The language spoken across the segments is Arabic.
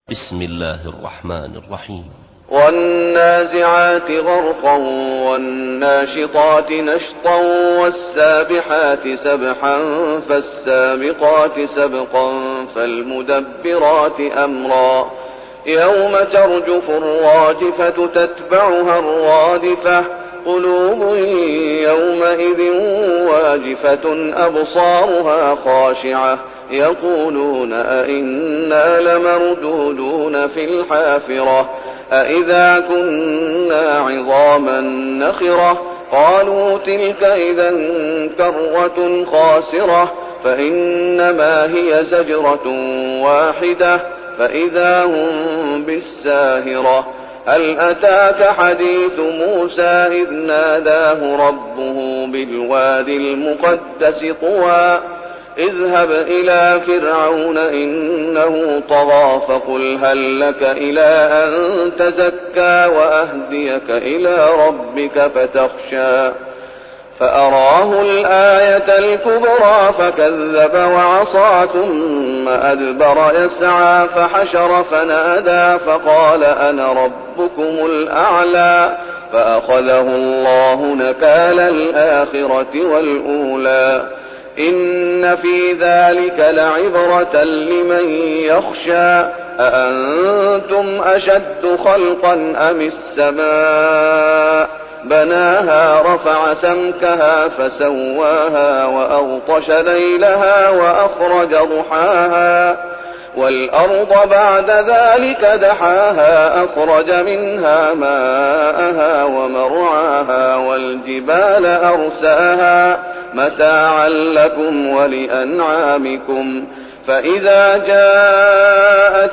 بسم الله الرحمن الرحيم. والنازعات غرقا والناشطات نشطا والسابحات سبحا فالسابقات سبقا فالمدبرات أمرا يوم ترجف الراجفة تتبعها الرادفة قلوب يومئذ واجفة أبصارها خاشعة يقولون أئنا لمردودون في الحافرة أئذا كنا عظاما نخرة قالوا تلك إذا كرة خاسرة فإنما هي زجرة واحدة فإذا هم بالساهرة هل أتاك حديث موسى إذ ناداه ربه بالوادي المقدس طوى اذهب إلى فرعون إنه طغى فقل هل لك إلى أن تزكى وأهديك إلى ربك فتخشى فأراه الآية الكبرى فكذب وعصى ثم أدبر يسعى فحشر فنادى فقال أنا ربكم الأعلى فأخذه الله نكال الآخرة والأولى إن في ذلك لعبرة لمن يخشى أأنتم أشد خلقا أم السماء بناها رفع سمكها فسواها وأغطش ليلها وأخرج ضحاها والأرض بعد ذلك دحاها أخرج منها ماءها ومرعاها والجبال أرساها متاعا لكم ولأنعامكم فإذا جاءت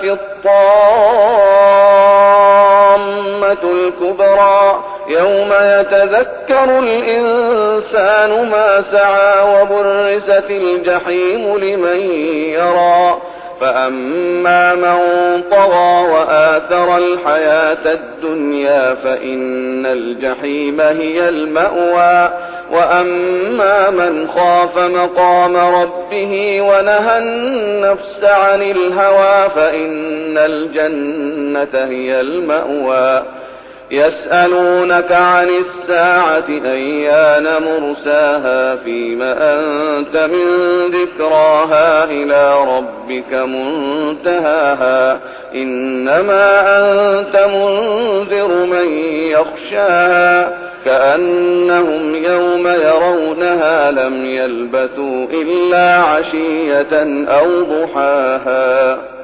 الطامة الكبرى يوم يتذكر الإنسان ما سعى وبرزت الجحيم لمن يرى فأما من طغى وآثر الحياة الدنيا فإن الجحيم هي المأوى وأما من خاف مقام ربه ونهى النفس عن الهوى فإن الجنة هي المأوى يسألونك عن الساعة أيان مرساها فيم أنت من ذكراها إلى ربك منتهاها إنما أنت منذر من يخشاها كأنهم يوم يرونها لم يلبثوا إلا عشية أو ضحاها.